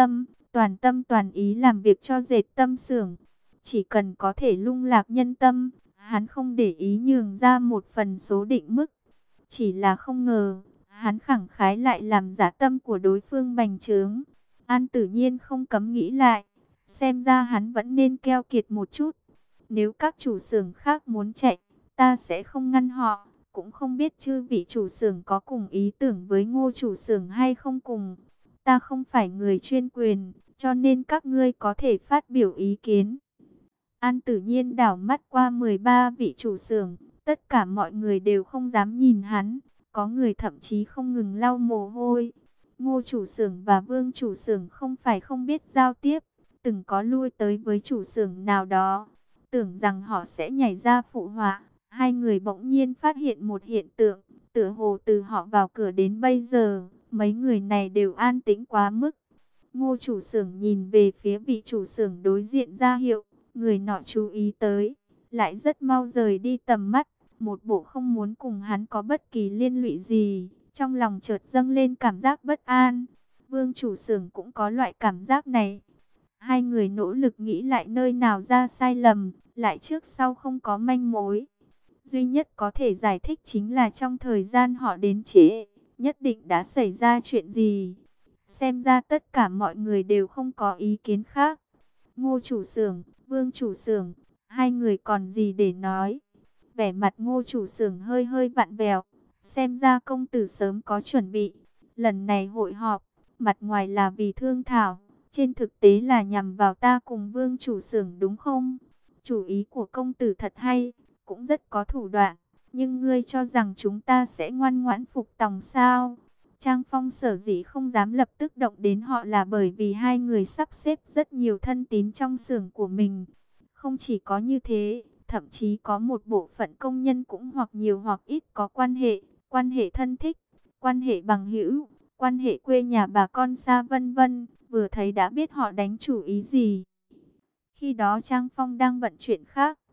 tâm toàn ý làm việc cho Dệt Tâm xưởng. Chỉ cần có thể lung lạc nhân tâm, hắn không để ý nhường ra một phần số định mức. Chỉ là không ngờ, hắn khẳng khái lại làm giả tâm của đối phương bành trướng. An Tử Nhiên không cấm nghĩ lại, xem ra hắn vẫn nên keo kiệt một chút. Nếu các chủ xưởng khác muốn chạy, ta sẽ không ngăn họ. Cũng không biết chư vị chủ xưởng có cùng ý tưởng với Ngô chủ xưởng hay không cùng. Ta không phải người chuyên quyền, cho nên các ngươi có thể phát biểu ý kiến. An Tử Nhiên đảo mắt qua 13 vị chủ xưởng, tất cả mọi người đều không dám nhìn hắn, có người thậm chí không ngừng lau mồ hôi. Ngô chủ xưởng và Vương chủ xưởng không phải không biết giao tiếp, từng có lui tới với chủ xưởng nào đó, tưởng rằng họ sẽ nhảy ra phụ họa. Hai người bỗng nhiên phát hiện một hiện tượng, tựa hồ từ họ vào cửa đến bây giờ, mấy người này đều an tĩnh quá mức. Ngô chủ xưởng nhìn về phía vị chủ xưởng đối diện ra hiệu, người nọ chú ý tới, lại rất mau rời đi tầm mắt, một bộ không muốn cùng hắn có bất kỳ liên lụy gì. Trong lòng chợt dâng lên cảm giác bất an. Vương chủ xưởng cũng có loại cảm giác này. Hai người nỗ lực nghĩ lại nơi nào ra sai lầm, lại trước sau không có manh mối. Duy nhất có thể giải thích chính là trong thời gian họ đến trễ, nhất định đã xảy ra chuyện gì. Xem ra tất cả mọi người đều không có ý kiến khác. Ngô chủ xưởng, Vương chủ xưởng, hai người còn gì để nói. Vẻ mặt Ngô chủ xưởng hơi hơi vặn vẹo. Xem ra công tử sớm có chuẩn bị. Lần này hội họp, mặt ngoài là vì thương thảo, trên thực tế là nhằm vào ta cùng Vương chủ xưởng đúng không? Chủ ý của công tử thật hay, cũng rất có thủ đoạn. Nhưng ngươi cho rằng chúng ta sẽ ngoan ngoãn phục tòng sao? Trang Phong sở dĩ không dám lập tức động đến họ là bởi vì hai người sắp xếp rất nhiều thân tín trong xưởng của mình. Không chỉ có như thế, thậm chí có một bộ phận công nhân cũng hoặc nhiều hoặc ít có quan hệ thân thích, quan hệ bằng hữu, quan hệ quê nhà bà con xa vân vân, vừa thấy đã biết họ đánh chủ ý gì. Khi đó Trang Phong đang bận chuyện khác.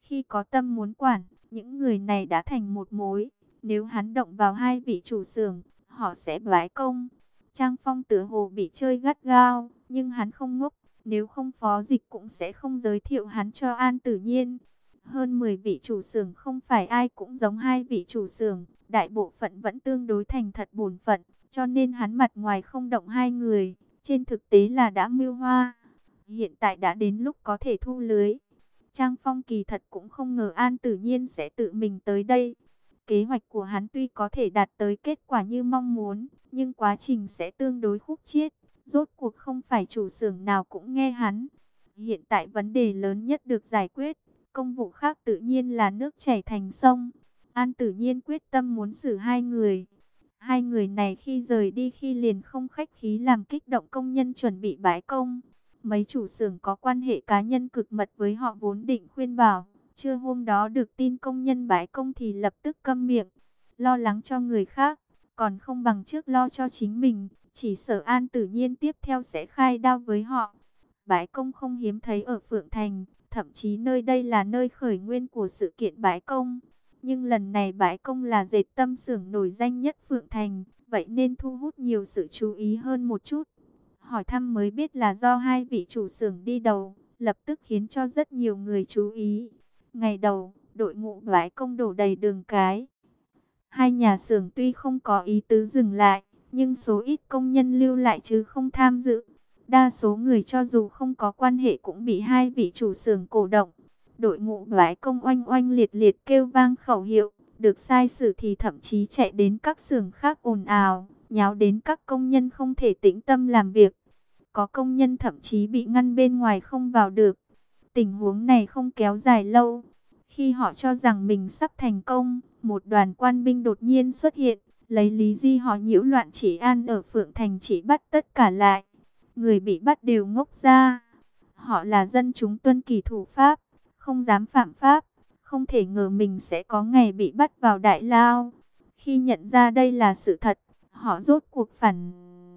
Khi có tâm muốn quản, những người này đã thành một mối. Nếu hắn động vào hai vị chủ xưởng, họ sẽ bái công. Trang Phong tựa hồ bị chơi gắt gao, nhưng hắn không ngốc. Nếu không Phó Dịch cũng sẽ không giới thiệu hắn cho An Tử Nhiên. Hơn 10 vị chủ xưởng không phải ai cũng giống hai vị chủ xưởng. Đại bộ phận vẫn tương đối thành thật bổn phận, cho nên hắn mặt ngoài không động hai người. Trên thực tế là đã mưu hoa. Hiện tại đã đến lúc có thể thu lưới. Trang Phong kỳ thật cũng không ngờ An Tử Nhiên sẽ tự mình tới đây. Kế hoạch của hắn tuy có thể đạt tới kết quả như mong muốn, nhưng quá trình sẽ tương đối khúc chiết. Rốt cuộc không phải chủ xưởng nào cũng nghe hắn. Hiện tại vấn đề lớn nhất được giải quyết, công vụ khác tự nhiên là nước chảy thành sông. An Tử Nhiên quyết tâm muốn xử hai người. Hai người này khi rời đi khi liền không khách khí làm kích động công nhân chuẩn bị bãi công. Mấy chủ xưởng có quan hệ cá nhân cực mật với họ vốn định khuyên bảo. Trưa hôm đó được tin công nhân bãi công thì lập tức câm miệng. Lo lắng cho người khác, còn không bằng trước lo cho chính mình. Chỉ sợ An Tử Nhiên tiếp theo sẽ khai đao với họ. Bãi công không hiếm thấy ở Phượng Thành, thậm chí nơi đây là nơi khởi nguyên của sự kiện bãi công. Nhưng lần này bãi công là dệt tâm xưởng nổi danh nhất Phượng Thành, vậy nên thu hút nhiều sự chú ý hơn một chút. Hỏi thăm mới biết là do hai vị chủ xưởng đi đầu, lập tức khiến cho rất nhiều người chú ý. Ngày đầu, đội ngũ bãi công đổ đầy đường cái. Hai nhà xưởng tuy không có ý tứ dừng lại, nhưng số ít công nhân lưu lại chứ không tham dự. Đa số người cho dù không có quan hệ cũng bị hai vị chủ xưởng cổ động. Đội ngũ bãi công oanh oanh liệt liệt kêu vang khẩu hiệu, được sai sử thì thậm chí chạy đến các xưởng khác ồn ào, nháo đến các công nhân không thể tĩnh tâm làm việc. Có công nhân thậm chí bị ngăn bên ngoài không vào được. Tình huống này không kéo dài lâu. Khi họ cho rằng mình sắp thành công, một đoàn quan binh đột nhiên xuất hiện, lấy lý do họ nhiễu loạn trị an ở Phượng Thành chỉ bắt tất cả lại. Người bị bắt đều ngốc ra. Họ là dân chúng tuân kỷ thủ pháp, không dám phạm pháp, không thể ngờ mình sẽ có ngày bị bắt vào đại lao. Khi nhận ra đây là sự thật, họ rốt cuộc phản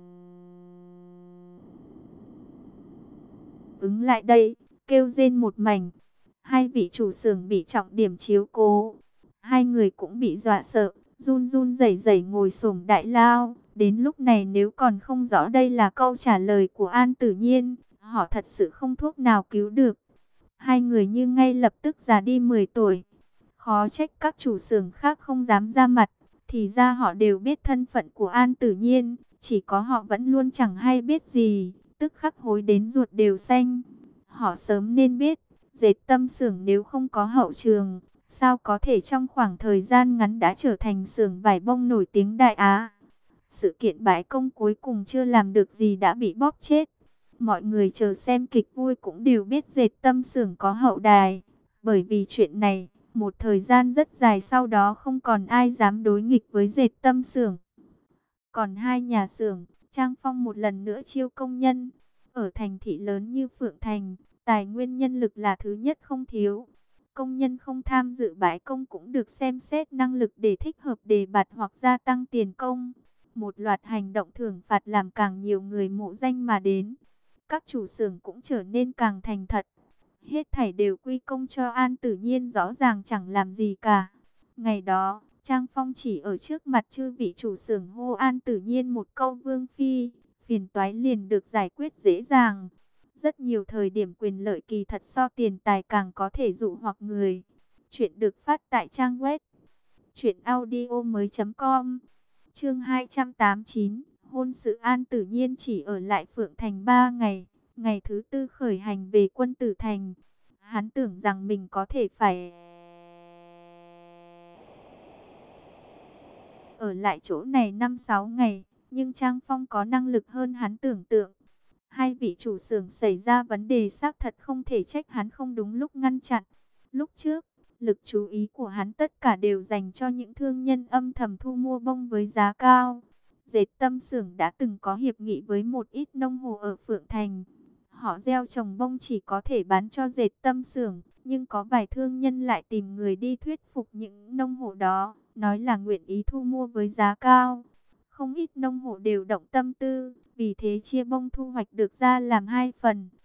ứng lại đây, kêu rên một mảnh. Hai vị chủ xưởng bị trọng điểm chiếu cố. Hai người cũng bị dọa sợ, run run rẩy rẩy ngồi xổm đại lao. Đến lúc này nếu còn không rõ đây là câu trả lời của An Tử Nhiên, họ thật sự không thuốc nào cứu được. Hai người như ngay lập tức già đi 10 tuổi. Khó trách các chủ xưởng khác không dám ra mặt. Thì ra họ đều biết thân phận của An Tử Nhiên, chỉ có họ vẫn luôn chẳng hay biết gì, tức khắc hối đến ruột đều xanh. Họ sớm nên biết, dệt tâm xưởng nếu không có hậu trường, sao có thể trong khoảng thời gian ngắn đã trở thành xưởng vải bông nổi tiếng Đại Á. Sự kiện bãi công cuối cùng chưa làm được gì đã bị bóp chết. Mọi người chờ xem kịch vui cũng đều biết dệt tâm xưởng có hậu đài. Bởi vì chuyện này, một thời gian rất dài sau đó không còn ai dám đối nghịch với dệt tâm xưởng. Còn hai nhà xưởng, Trang Phong một lần nữa chiêu công nhân. Ở thành thị lớn như Phượng Thành, tài nguyên nhân lực là thứ nhất không thiếu. Công nhân không tham dự bãi công cũng được xem xét năng lực để thích hợp đề bạt hoặc gia tăng tiền công. Một loạt hành động thưởng phạt làm càng nhiều người mộ danh mà đến. Các chủ xưởng cũng trở nên càng thành thật. Hết thảy đều quy công cho An Tử Nhiên, rõ ràng chẳng làm gì cả. Ngày đó, Trang Phong chỉ ở trước mặt chư vị chủ xưởng hô An Tử Nhiên một câu vương phi, phiền toái liền được giải quyết dễ dàng. Rất nhiều thời điểm quyền lợi kỳ thật so tiền tài càng có thể dụ hoặc người. Chuyện được phát tại trang web truyệnaudiomoi.com. Chương 289, hôn sự An Tử Nhiên chỉ ở lại Phượng Thành 3 ngày. Ngày thứ tư khởi hành về Quân Tử Thành. Hắn tưởng rằng mình có thể phải ở lại chỗ này 5-6 ngày, nhưng Trang Phong có năng lực hơn hắn tưởng tượng. Hai vị chủ xưởng xảy ra vấn đề xác thật không thể trách hắn không đúng lúc ngăn chặn. Lúc trước, lực chú ý của hắn tất cả đều dành cho những thương nhân âm thầm thu mua bông với giá cao. Dệt tâm xưởng đã từng có hiệp nghị với một ít nông hộ ở Phượng Thành. Họ gieo trồng bông chỉ có thể bán cho dệt tâm xưởng, nhưng có vài thương nhân lại tìm người đi thuyết phục những nông hộ đó, nói là nguyện ý thu mua với giá cao. Không ít nông hộ đều động tâm tư, vì thế chia bông thu hoạch được ra làm hai phần.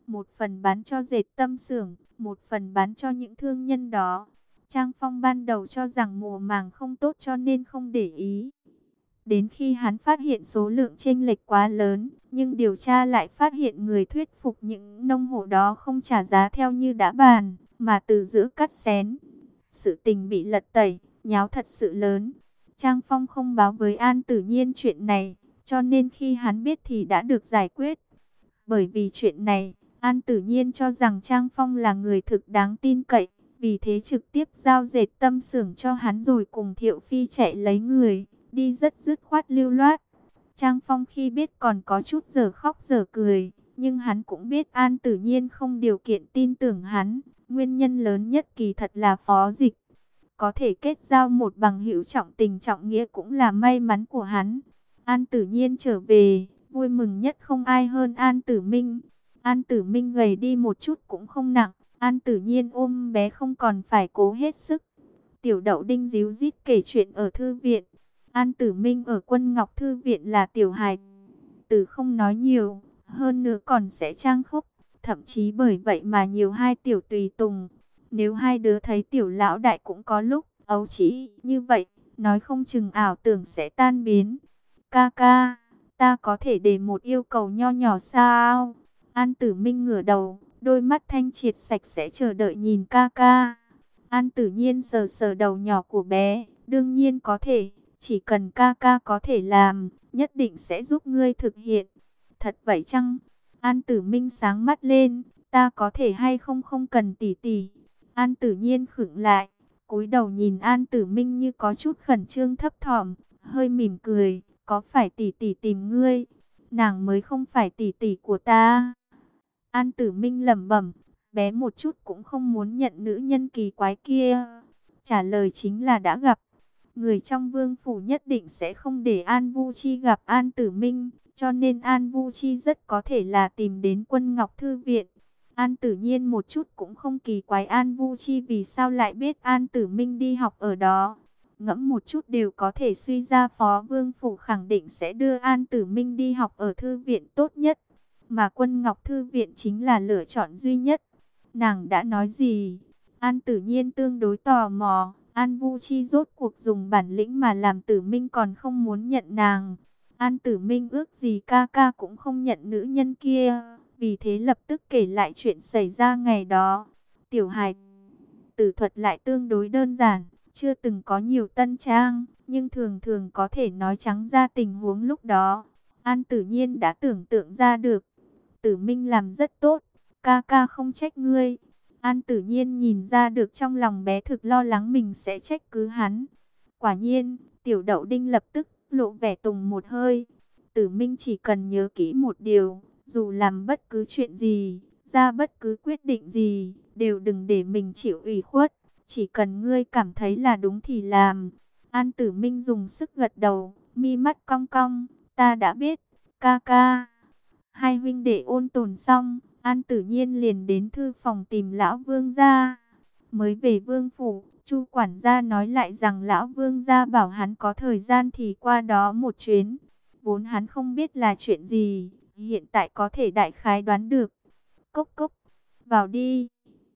một phần bán cho dệt tâm xưởng, một phần bán cho những thương nhân đó. Trang Phong ban đầu cho rằng mùa màng không tốt cho nên không để ý. Đến khi hắn phát hiện số lượng chênh lệch quá lớn, nhưng điều tra lại phát hiện người thuyết phục những nông hộ đó không trả giá theo như đã bàn, mà từ giữa cắt xén. Sự tình bị lật tẩy, nháo thật sự lớn. Trang Phong không báo với An Tử Nhiên chuyện này, cho nên khi hắn biết thì đã được giải quyết. Bởi vì chuyện này, An Tử Nhiên cho rằng Trang Phong là người thực đáng tin cậy, vì thế trực tiếp giao dệt tâm xưởng cho hắn rồi cùng Thiệu Phi chạy lấy người, đi rất dứt khoát lưu loát. Trang Phong khi biết còn có chút giờ khóc giờ cười, nhưng hắn cũng biết An Tử Nhiên không điều kiện tin tưởng hắn. Nguyên nhân lớn nhất kỳ thật là Phó Dịch. Có thể kết giao một bằng hữu trọng tình trọng nghĩa cũng là may mắn của hắn. An Tử Nhiên trở về, vui mừng nhất không ai hơn An Tử Minh. An Tử Minh gầy đi một chút cũng không nặng. An Tử Nhiên ôm bé không còn phải cố hết sức. Tiểu Đậu Đinh díu dít kể chuyện ở thư viện. An Tử Minh ở Quân Ngọc Thư viện là tiểu hài tử không nói nhiều, hơn nữa còn sẽ trang khúc. Thậm chí bởi vậy mà nhiều hai tiểu tùy tùng. Nếu hai đứa thấy tiểu lão đại cũng có lúc ấu trĩ như vậy, nói không chừng ảo tưởng sẽ tan biến. Ca ca, ta có thể để một yêu cầu nho nhỏ sao? An Tử Minh ngửa đầu, đôi mắt thanh triệt sạch sẽ chờ đợi nhìn ca ca. An Tử Nhiên sờ sờ đầu nhỏ của bé, đương nhiên có thể, chỉ cần ca ca có thể làm, nhất định sẽ giúp ngươi thực hiện. Thật vậy chăng? An Tử Minh sáng mắt lên, ta có thể hay không không cần tỷ tỷ. An Tử Nhiên khựng lại, cúi đầu nhìn An Tử Minh như có chút khẩn trương thấp thỏm, hơi mỉm cười, có phải tỷ tỷ tìm ngươi? Nàng mới không phải tỷ tỷ của ta. An Tử Minh lẩm bẩm, bé một chút cũng không muốn nhận nữ nhân kỳ quái kia. Trả lời chính là đã gặp. Người trong vương phủ nhất định sẽ không để An Vu Chi gặp An Tử Minh, cho nên An Vu Chi rất có thể là tìm đến Quân Ngọc Thư viện. An Tử Nhiên một chút cũng không kỳ quái An Vu Chi vì sao lại biết An Tử Minh đi học ở đó. Ngẫm một chút đều có thể suy ra Phó Vương Phủ khẳng định sẽ đưa An Tử Minh đi học ở thư viện tốt nhất. Mà Quân Ngọc Thư viện chính là lựa chọn duy nhất. Nàng đã nói gì? An Tử Nhiên tương đối tò mò. An Vu Chi rốt cuộc dùng bản lĩnh mà làm Tử Minh còn không muốn nhận nàng. An Tử Minh ước gì ca ca cũng không nhận nữ nhân kia. Vì thế lập tức kể lại chuyện xảy ra ngày đó. Tiểu hài tử thuật lại tương đối đơn giản, chưa từng có nhiều tân trang, nhưng thường thường có thể nói trắng ra tình huống lúc đó. An Tử Nhiên đã tưởng tượng ra được. Tử Minh làm rất tốt, ca ca không trách ngươi. An Tử Nhiên nhìn ra được trong lòng bé thực lo lắng mình sẽ trách cứ hắn. Quả nhiên, Tiểu Đậu Đinh lập tức lộ vẻ tùng một hơi. Tử Minh chỉ cần nhớ kỹ một điều, dù làm bất cứ chuyện gì, ra bất cứ quyết định gì, đều đừng để mình chịu ủy khuất. Chỉ cần ngươi cảm thấy là đúng thì làm. An Tử Minh dùng sức gật đầu, mi mắt cong cong, ta đã biết, ca ca. Hai huynh đệ ôn tồn xong, An Tử Nhiên liền đến thư phòng tìm lão vương gia. Mới về vương phủ, Chu quản gia nói lại rằng lão vương gia bảo hắn có thời gian thì qua đó một chuyến. Vốn hắn không biết là chuyện gì, hiện tại có thể đại khái đoán được. Cốc cốc, vào đi.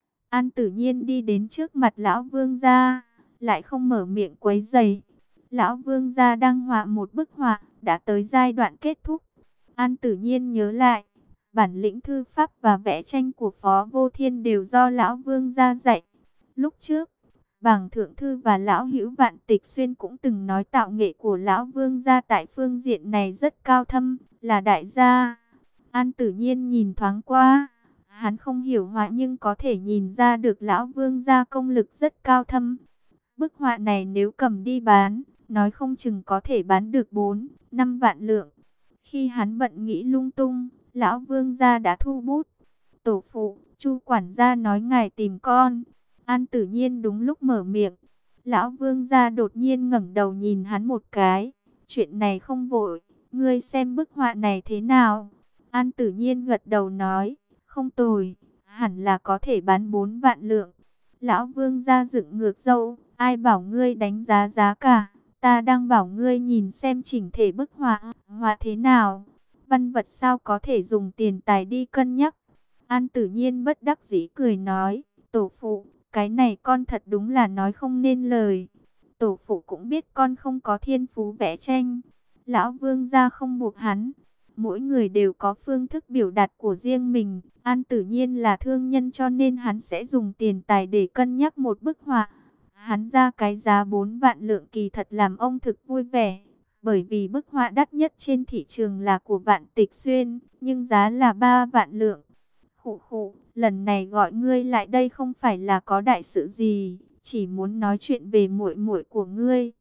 An Tử Nhiên đi đến trước mặt lão vương gia, lại không mở miệng quấy rầy. Lão vương gia đang họa một bức họa, đã tới giai đoạn kết thúc. An Tử Nhiên nhớ lại, bản lĩnh thư pháp và vẽ tranh của Phó Vô Thiên đều do lão vương gia dạy. Lúc trước, Bàng Thượng Thư và lão hữu Vạn Tịch Xuyên cũng từng nói tạo nghệ của lão vương gia tại phương diện này rất cao thâm, là đại gia. An Tử Nhiên nhìn thoáng qua, hắn không hiểu họa nhưng có thể nhìn ra được lão vương gia công lực rất cao thâm. Bức họa này nếu cầm đi bán, nói không chừng có thể bán được 4-5 vạn lượng. Khi hắn bận nghĩ lung tung, lão vương gia đã thu bút. Tổ phụ, Chu quản gia nói ngài tìm con. An Tử Nhiên đúng lúc mở miệng. Lão vương gia đột nhiên ngẩng đầu nhìn hắn một cái. Chuyện này không vội, ngươi xem bức họa này thế nào? An Tử Nhiên gật đầu nói, không tồi, hẳn là có thể bán 4 vạn lượng. Lão vương gia dựng ngược râu, ai bảo ngươi đánh giá giá cả? Ta đang bảo ngươi nhìn xem chỉnh thể bức họa thế nào. Văn vật sao có thể dùng tiền tài đi cân nhắc. An Tử Nhiên bất đắc dĩ cười nói, tổ phụ, cái này con thật đúng là nói không nên lời. Tổ phụ cũng biết con không có thiên phú vẽ tranh. Lão Vương gia không buộc hắn. Mỗi người đều có phương thức biểu đạt của riêng mình. An Tử Nhiên là thương nhân cho nên hắn sẽ dùng tiền tài để cân nhắc một bức họa. Hắn ra cái giá 4 vạn lượng kỳ thật làm ông thực vui vẻ. Bởi vì bức họa đắt nhất trên thị trường là của Vạn Tịch Xuyên, nhưng giá là 3 vạn lượng. Khụ khụ, lần này gọi ngươi lại đây không phải là có đại sự gì, chỉ muốn nói chuyện về muội muội của ngươi.